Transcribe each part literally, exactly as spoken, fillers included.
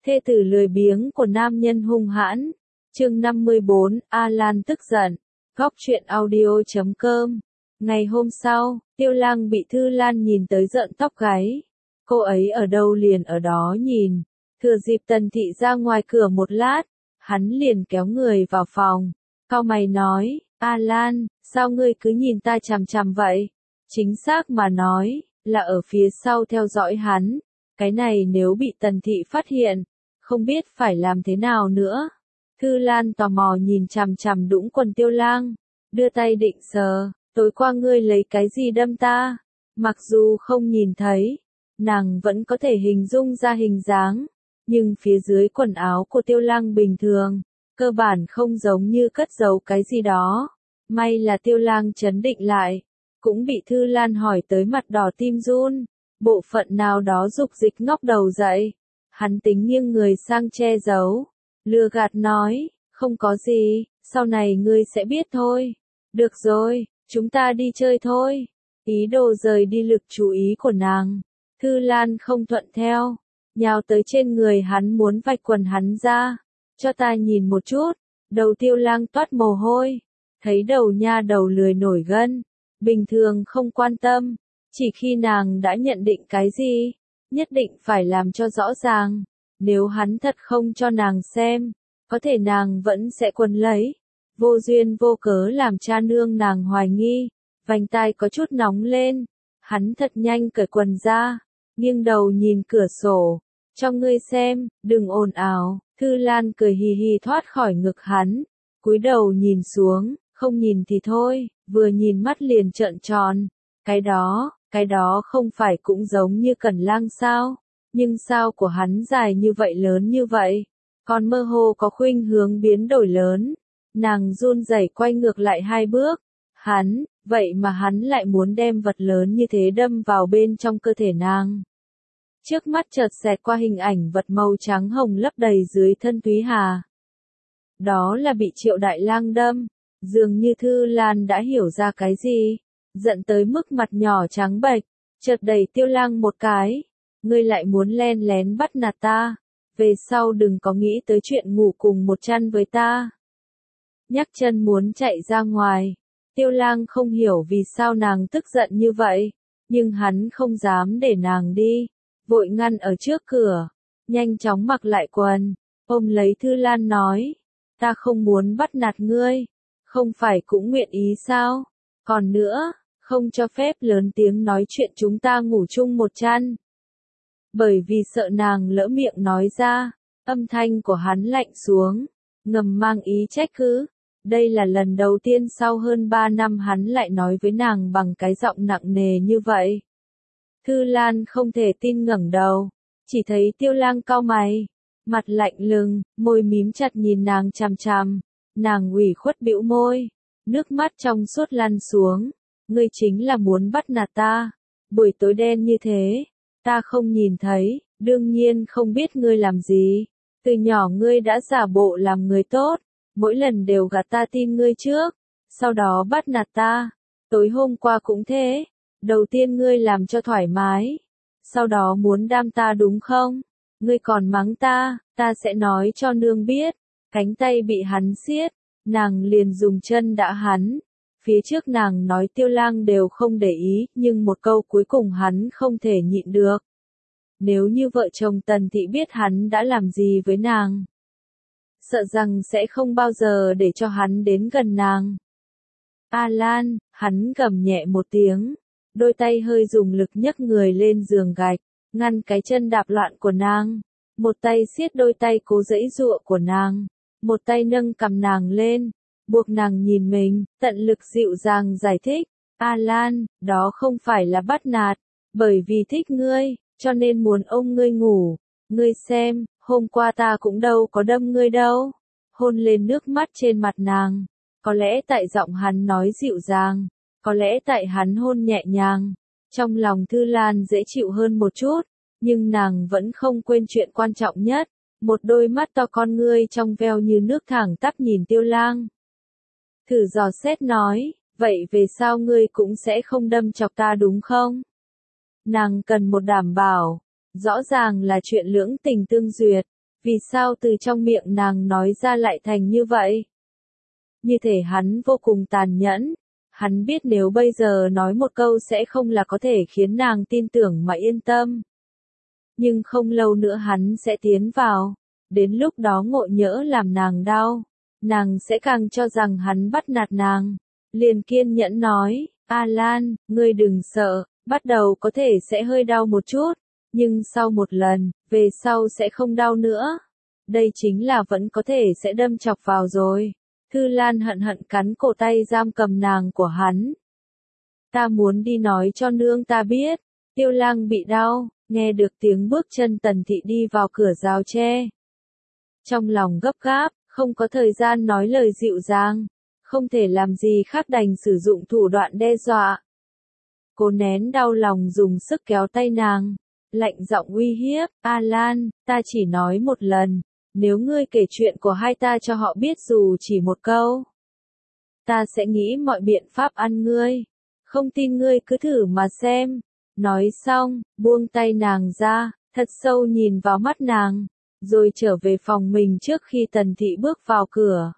Thê tử lười biếng của nam nhân hung hãn. Chương năm mươi bốn, Alan tức giận. Góc truyện audio chấm com. Ngày hôm sau, Tiêu Lang bị Thư Lan nhìn tới rợn tóc gáy. Cô ấy ở đâu liền ở đó nhìn. Thừa dịp Tần Thị ra ngoài cửa một lát, hắn liền kéo người vào phòng. Cau mày nói, Alan, sao ngươi cứ nhìn ta chằm chằm vậy? Chính xác mà nói, là ở phía sau theo dõi hắn. Cái này nếu bị Tần Thị phát hiện, không biết phải làm thế nào nữa. Thư Lan tò mò nhìn chằm chằm đũng quần Tiêu Lang, đưa tay định sờ, tối qua ngươi lấy cái gì đâm ta? Mặc dù không nhìn thấy, nàng vẫn có thể hình dung ra hình dáng, nhưng phía dưới quần áo của Tiêu Lang bình thường, cơ bản không giống như cất giấu cái gì đó. May là Tiêu Lang trấn định lại, cũng bị Thư Lan hỏi tới mặt đỏ tim run, bộ phận nào đó dục dịch ngóc đầu dậy. Hắn tính nghiêng người sang che giấu, lừa gạt nói, không có gì, sau này ngươi sẽ biết thôi. Được rồi, chúng ta đi chơi thôi. Ý đồ rời đi lực chú ý của nàng. Thư Lan không thuận theo, nhào tới trên người hắn muốn vạch quần hắn ra. Cho ta nhìn một chút. Đầu Tiêu Lang toát mồ hôi, thấy đầu nha đầu lười nổi gân, bình thường không quan tâm, chỉ khi nàng đã nhận định cái gì, nhất định phải làm cho rõ ràng. Nếu hắn thật không cho nàng xem, có thể nàng vẫn sẽ quấn lấy. Vô duyên vô cớ làm cha nương nàng hoài nghi, vành tai có chút nóng lên. Hắn thật nhanh cởi quần ra, nghiêng đầu nhìn cửa sổ. Cho ngươi xem, đừng ồn ào. Thư Lan cười hì hì thoát khỏi ngực hắn, cúi đầu nhìn xuống, không nhìn thì thôi, vừa nhìn mắt liền trợn tròn. Cái đó, cái đó không phải cũng giống như Cẩn Lang sao? Nhưng sao của hắn dài như vậy lớn như vậy? Còn mơ hồ có khuynh hướng biến đổi lớn. Nàng run rẩy quay ngược lại hai bước. Hắn, vậy mà hắn lại muốn đem vật lớn như thế đâm vào bên trong cơ thể nàng. Trước mắt chợt xẹt qua hình ảnh vật màu trắng hồng lấp đầy dưới thân Thúy Hà. Đó là bị Triệu Đại Lang đâm. Dường như Thư Lan đã hiểu ra cái gì, giận tới mức mặt nhỏ trắng bệch, chợt đẩy Tiêu Lang một cái. Ngươi lại muốn len lén bắt nạt ta, về sau đừng có nghĩ tới chuyện ngủ cùng một chăn với ta. Nhắc chân muốn chạy ra ngoài, Tiêu Lang không hiểu vì sao nàng tức giận như vậy, nhưng hắn không dám để nàng đi, vội ngăn ở trước cửa, nhanh chóng mặc lại quần, ôm lấy Thư Lan nói, ta không muốn bắt nạt ngươi, không phải cũng nguyện ý sao, còn nữa, không cho phép lớn tiếng nói chuyện chúng ta ngủ chung một chăn. Bởi vì sợ nàng lỡ miệng nói ra, âm thanh của hắn lạnh xuống, ngầm mang ý trách cứ. Đây là lần đầu tiên sau hơn ba năm hắn lại nói với nàng bằng cái giọng nặng nề như vậy. Thư Lan không thể tin ngẩng đầu, chỉ thấy Tiêu Lang cau mày, mặt lạnh lùng, môi mím chặt nhìn nàng chằm chằm. Nàng ủy khuất bĩu môi, nước mắt trong suốt lăn xuống. Ngươi chính là muốn bắt nạt ta, buổi tối đen như thế, ta không nhìn thấy, đương nhiên không biết ngươi làm gì. Từ nhỏ ngươi đã giả bộ làm người tốt, mỗi lần đều gạt ta tin ngươi trước, sau đó bắt nạt ta. Tối hôm qua cũng thế, đầu tiên ngươi làm cho thoải mái, sau đó muốn đam ta đúng không? Ngươi còn mắng ta, ta sẽ nói cho nương biết. Cánh tay bị hắn siết, nàng liền dùng chân đã hắn. Phía trước nàng nói Tiêu Lang đều không để ý, nhưng một câu cuối cùng hắn không thể nhịn được. Nếu như vợ chồng Tần Thị biết hắn đã làm gì với nàng, sợ rằng sẽ không bao giờ để cho hắn đến gần nàng. Alan, hắn gầm nhẹ một tiếng, đôi tay hơi dùng lực nhấc người lên giường gạch, ngăn cái chân đạp loạn của nàng. Một tay siết đôi tay cố giãy giụa của nàng, một tay nâng cằm nàng lên, buộc nàng nhìn mình, tận lực dịu dàng giải thích. Alan, đó không phải là bắt nạt, bởi vì thích ngươi, cho nên muốn ôm ngươi ngủ. Ngươi xem, hôm qua ta cũng đâu có đâm ngươi đâu. Hôn lên nước mắt trên mặt nàng, có lẽ tại giọng hắn nói dịu dàng, có lẽ tại hắn hôn nhẹ nhàng, trong lòng Thư Lan dễ chịu hơn một chút, nhưng nàng vẫn không quên chuyện quan trọng nhất. Một đôi mắt to con ngươi trong veo như nước thẳng tắp nhìn Tiêu Lang. Thử dò xét nói, vậy về sau ngươi cũng sẽ không đâm chọc ta đúng không? Nàng cần một đảm bảo, rõ ràng là chuyện lưỡng tình tương duyệt, Vì sao từ trong miệng nàng nói ra lại thành như vậy? Như thể hắn vô cùng tàn nhẫn. Hắn biết nếu bây giờ nói một câu sẽ không là có thể khiến nàng tin tưởng mà yên tâm. Nhưng không lâu nữa hắn sẽ tiến vào. Đến lúc đó ngộ nhỡ làm nàng đau. Nàng sẽ càng cho rằng hắn bắt nạt nàng. Liền kiên nhẫn nói, Alan, ngươi đừng sợ, bắt đầu có thể sẽ hơi đau một chút. Nhưng sau một lần, về sau sẽ không đau nữa. Đây chính là vẫn có thể sẽ đâm chọc vào rồi. Thư Lan hận hận cắn cổ tay giam cầm nàng của hắn. Ta muốn đi nói cho nương ta biết. Tiêu Lang bị đau, nghe được tiếng bước chân Tần Thị đi vào cửa rào tre. Trong lòng gấp gáp, không có thời gian nói lời dịu dàng. Không thể làm gì khác đành sử dụng thủ đoạn đe dọa. Cô nén đau lòng dùng sức kéo tay nàng. Lạnh giọng uy hiếp, Alan, ta chỉ nói một lần. Nếu ngươi kể chuyện của hai ta cho họ biết dù chỉ một câu, ta sẽ nghĩ mọi biện pháp ăn ngươi. Không tin ngươi cứ thử mà xem. Nói xong, buông tay nàng ra, thật sâu nhìn vào mắt nàng, rồi trở về phòng mình trước khi Tần Thị bước vào cửa.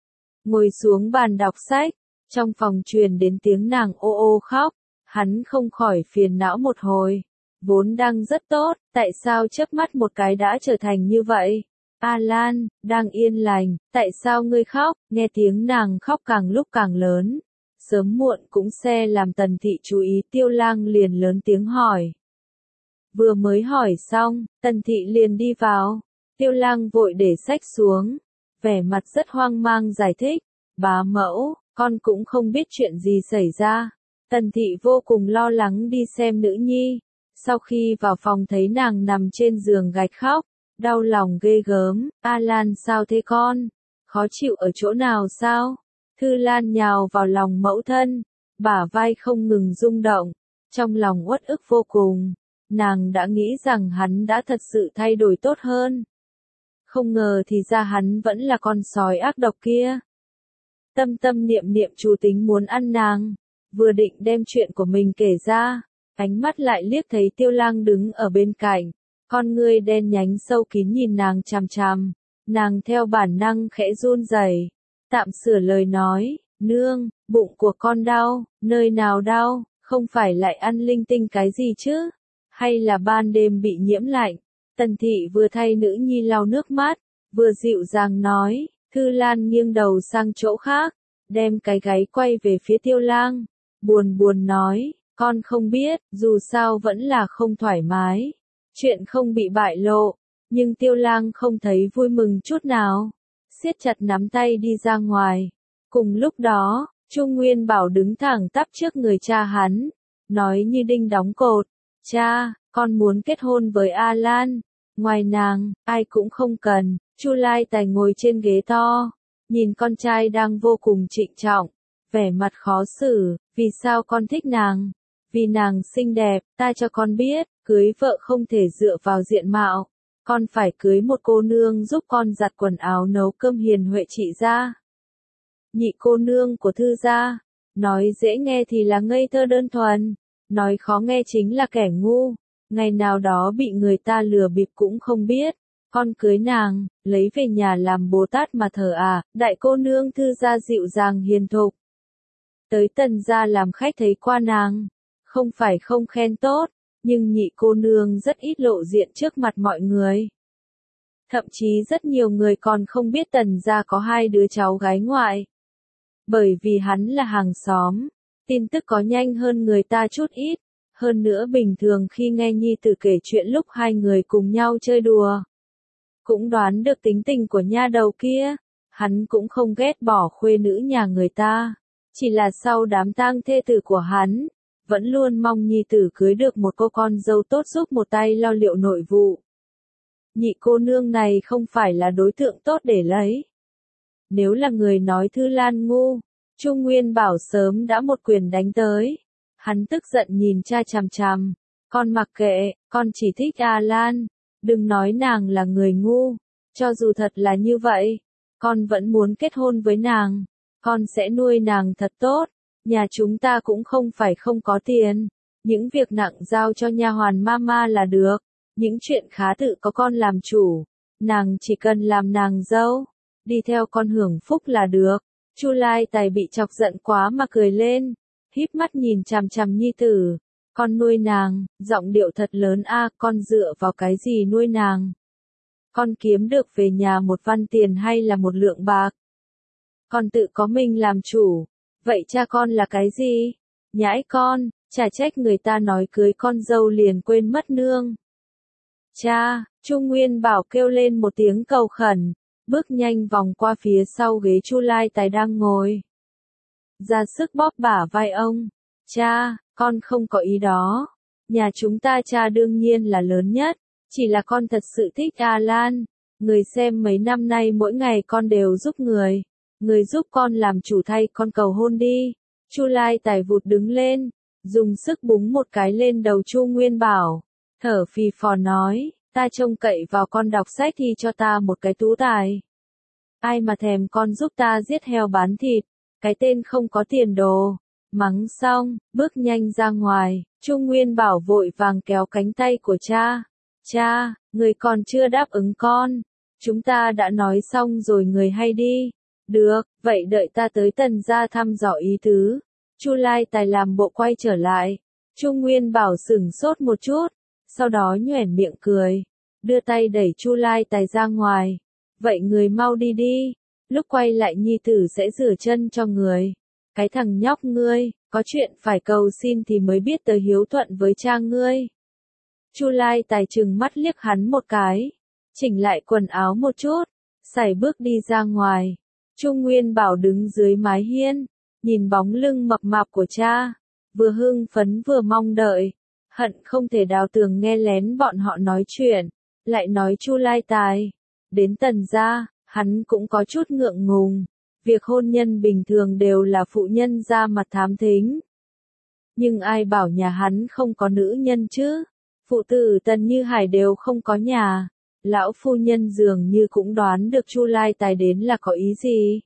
Ngồi xuống bàn đọc sách, trong phòng truyền đến tiếng nàng ô ô khóc, hắn không khỏi phiền não một hồi. Vốn đang rất tốt, tại sao chớp mắt một cái đã trở thành như vậy? Alan, đang yên lành, tại sao ngươi khóc? Nghe tiếng nàng khóc càng lúc càng lớn. Sớm muộn cũng sẽ làm Tần Thị chú ý. Tiêu Lang liền lớn tiếng hỏi. Vừa mới hỏi xong, Tần Thị liền đi vào. Tiêu Lang vội để sách xuống, vẻ mặt rất hoang mang giải thích. Bá mẫu, con cũng không biết chuyện gì xảy ra. Tần Thị vô cùng lo lắng đi xem nữ nhi. Sau khi vào phòng thấy nàng nằm trên giường gạch khóc, đau lòng ghê gớm. Alan sao thế con? Khó chịu ở chỗ nào sao? Thư Lan nhào vào lòng mẫu thân, bả vai không ngừng rung động, trong lòng uất ức vô cùng. Nàng đã nghĩ rằng hắn đã thật sự thay đổi tốt hơn. Không ngờ thì ra hắn vẫn là con sói ác độc kia. Tâm tâm niệm niệm chủ tính muốn ăn nàng, vừa định đem chuyện của mình kể ra, ánh mắt lại liếc thấy Tiêu Lang đứng ở bên cạnh, con ngươi đen nhánh sâu kín nhìn nàng chằm chằm, nàng theo bản năng khẽ run rẩy, tạm sửa lời nói, nương, bụng của con đau, nơi nào đau, không phải lại ăn linh tinh cái gì chứ, hay là ban đêm bị nhiễm lạnh. Tần Thị vừa thay nữ nhi lau nước mắt, vừa dịu dàng nói. Thư Lan nghiêng đầu sang chỗ khác, đem cái gáy quay về phía Tiêu Lang, buồn buồn nói, con không biết, dù sao vẫn là không thoải mái, chuyện không bị bại lộ, nhưng Tiêu Lang không thấy vui mừng chút nào, siết chặt nắm tay đi ra ngoài. Cùng lúc đó, Trung Nguyên Bảo đứng thẳng tắp trước người cha hắn, nói như đinh đóng cột, cha, con muốn kết hôn với Alan, ngoài nàng, ai cũng không cần. Chu Lai Tài ngồi trên ghế to, nhìn con trai đang vô cùng trịnh trọng, vẻ mặt khó xử, vì sao con thích nàng? Vì nàng xinh đẹp, ta cho con biết, cưới vợ không thể dựa vào diện mạo, con phải cưới một cô nương giúp con giặt quần áo nấu cơm hiền huệ trị gia. Nhị cô nương của Thư gia, nói dễ nghe thì là ngây thơ đơn thuần, nói khó nghe chính là kẻ ngu, ngày nào đó bị người ta lừa bịp cũng không biết. Con cưới nàng, lấy về nhà làm Bồ Tát mà thờ à, đại cô nương Thư gia dịu dàng hiền thục. Tới Tần gia làm khách thấy qua nàng, không phải không khen tốt, nhưng nhị cô nương rất ít lộ diện trước mặt mọi người. Thậm chí rất nhiều người còn không biết Tần gia có hai đứa cháu gái ngoại. Bởi vì hắn là hàng xóm, tin tức có nhanh hơn người ta chút ít, hơn nữa bình thường khi nghe nhi tử kể chuyện lúc hai người cùng nhau chơi đùa. Cũng đoán được tính tình của nha đầu kia, hắn cũng không ghét bỏ khuê nữ nhà người ta, chỉ là sau đám tang thê tử của hắn, vẫn luôn mong nhi tử cưới được một cô con dâu tốt giúp một tay lo liệu nội vụ. Nhị cô nương này không phải là đối tượng tốt để lấy. Nếu là người nói Thư Lan ngu, Trung Nguyên Bảo sớm đã một quyền đánh tới. Hắn tức giận nhìn cha chằm chằm, con mặc kệ, con chỉ thích Alan. Đừng nói nàng là người ngu, cho dù thật là như vậy, con vẫn muốn kết hôn với nàng, con sẽ nuôi nàng thật tốt, nhà chúng ta cũng không phải không có tiền, những việc nặng giao cho nha hoàn mama là được, những chuyện khá tự có con làm chủ, nàng chỉ cần làm nàng dâu, đi theo con hưởng phúc là được. Chu Lai Tài bị chọc giận quá mà cười lên, híp mắt nhìn chằm chằm nhi tử, con nuôi nàng, giọng điệu thật lớn a, con dựa vào cái gì nuôi nàng? Con kiếm được về nhà một văn tiền hay là một lượng bạc? Con tự có mình làm chủ, vậy cha con là cái gì? Nhãi con, chả trách người ta nói cưới con dâu liền quên mất nương. Cha, Chu Nguyên Bảo kêu lên một tiếng cầu khẩn, bước nhanh vòng qua phía sau ghế Chu Lai Tài đang ngồi. Ra sức bóp bả vai ông. Cha, con không có ý đó. Nhà chúng ta cha đương nhiên là lớn nhất, chỉ là con thật sự thích A Lan. Người xem mấy năm nay mỗi ngày con đều giúp người. Người giúp con làm chủ thay con cầu hôn đi. Chu Lai Tài vụt đứng lên, dùng sức búng một cái lên đầu Chu Nguyên Bảo, thở phì phò nói, ta trông cậy vào con đọc sách thì cho ta một cái tú tài. Ai mà thèm con giúp ta giết heo bán thịt, cái tên không có tiền đồ. Mắng xong, bước nhanh ra ngoài, Chu Nguyên Bảo vội vàng kéo cánh tay của cha. Cha, người còn chưa đáp ứng con. Chúng ta đã nói xong rồi người hay đi. Được, vậy đợi ta tới Tần gia thăm dò ý tứ. Chu Lai Tài làm bộ quay trở lại. Chu Nguyên Bảo sửng sốt một chút, sau đó nhoẻn miệng cười, đưa tay đẩy Chu Lai Tài ra ngoài. Vậy người mau đi đi, lúc quay lại nhi tử sẽ rửa chân cho người. Cái thằng nhóc ngươi, có chuyện phải cầu xin thì mới biết tới hiếu thuận với cha ngươi. Chu Lai Tài trừng mắt liếc hắn một cái, chỉnh lại quần áo một chút, sải bước đi ra ngoài. Chu Nguyên Bảo đứng dưới mái hiên, nhìn bóng lưng mập mạp của cha, vừa hưng phấn vừa mong đợi, hận không thể đào tường nghe lén bọn họ nói chuyện, lại nói Chu Lai Tài. Đến Tần gia, hắn cũng có chút ngượng ngùng, việc hôn nhân bình thường đều là phụ nhân ra mặt thám thính. Nhưng ai bảo nhà hắn không có nữ nhân chứ, phụ tử Tần Như Hải đều không có nhà. Lão phu nhân dường như cũng đoán được Chu Lai Tài đến là có ý gì.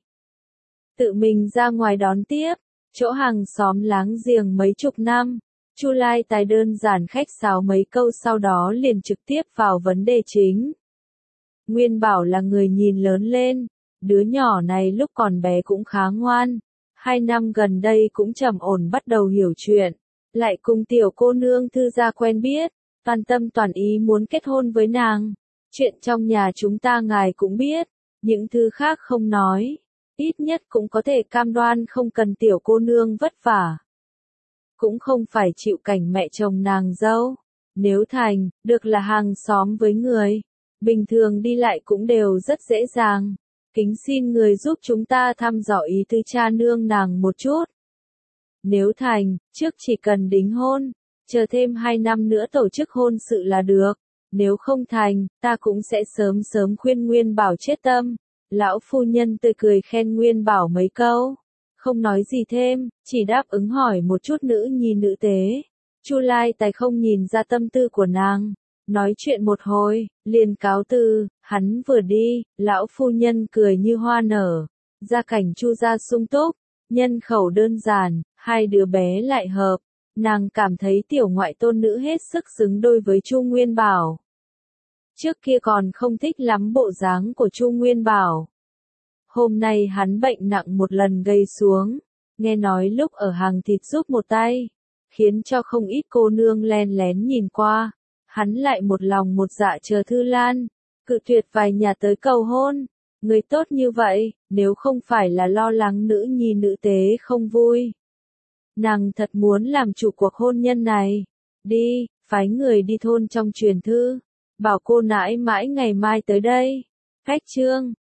Tự mình ra ngoài đón tiếp, chỗ hàng xóm láng giềng mấy chục năm. Chu Lai Tài đơn giản khách sáo mấy câu sau đó liền trực tiếp vào vấn đề chính. Nguyên Bảo là người nhìn lớn lên, đứa nhỏ này lúc còn bé cũng khá ngoan. Hai năm gần đây cũng trầm ổn bắt đầu hiểu chuyện, lại cùng tiểu cô nương Thư gia quen biết, toàn tâm toàn ý muốn kết hôn với nàng. Chuyện trong nhà chúng ta ngài cũng biết, những thứ khác không nói, ít nhất cũng có thể cam đoan không cần tiểu cô nương vất vả. Cũng không phải chịu cảnh mẹ chồng nàng dâu, nếu thành, được là hàng xóm với người, bình thường đi lại cũng đều rất dễ dàng. Kính xin người giúp chúng ta thăm dò ý tư cha nương nàng một chút. Nếu thành, trước chỉ cần đính hôn, chờ thêm hai năm nữa tổ chức hôn sự là được. Nếu không thành, ta cũng sẽ sớm sớm khuyên Nguyên Bảo chết tâm. Lão phu nhân tươi cười khen Nguyên Bảo mấy câu, không nói gì thêm, chỉ đáp ứng hỏi một chút nữ nhi nữ tế. Chu Lai Tài không nhìn ra tâm tư của nàng, nói chuyện một hồi, liền cáo từ. Hắn vừa đi, lão phu nhân cười như hoa nở. Gia cảnh Chu gia sung túc, nhân khẩu đơn giản, hai đứa bé lại hợp. Nàng cảm thấy tiểu ngoại tôn nữ hết sức xứng đôi với Chu Nguyên Bảo. Trước kia còn không thích lắm bộ dáng của Chu Nguyên Bảo. Hôm nay hắn bệnh nặng một lần gầy xuống, nghe nói lúc ở hàng thịt giúp một tay, khiến cho không ít cô nương len lén nhìn qua. Hắn lại một lòng một dạ chờ Thư Lan, cự tuyệt vài nhà tới cầu hôn. Người tốt như vậy, nếu không phải là lo lắng nữ nhi nữ tế không vui, nàng thật muốn làm chủ cuộc hôn nhân này. Đi, phái người đi thôn trong truyền thư, bảo cô nãi mãi ngày mai tới đây. Cách chương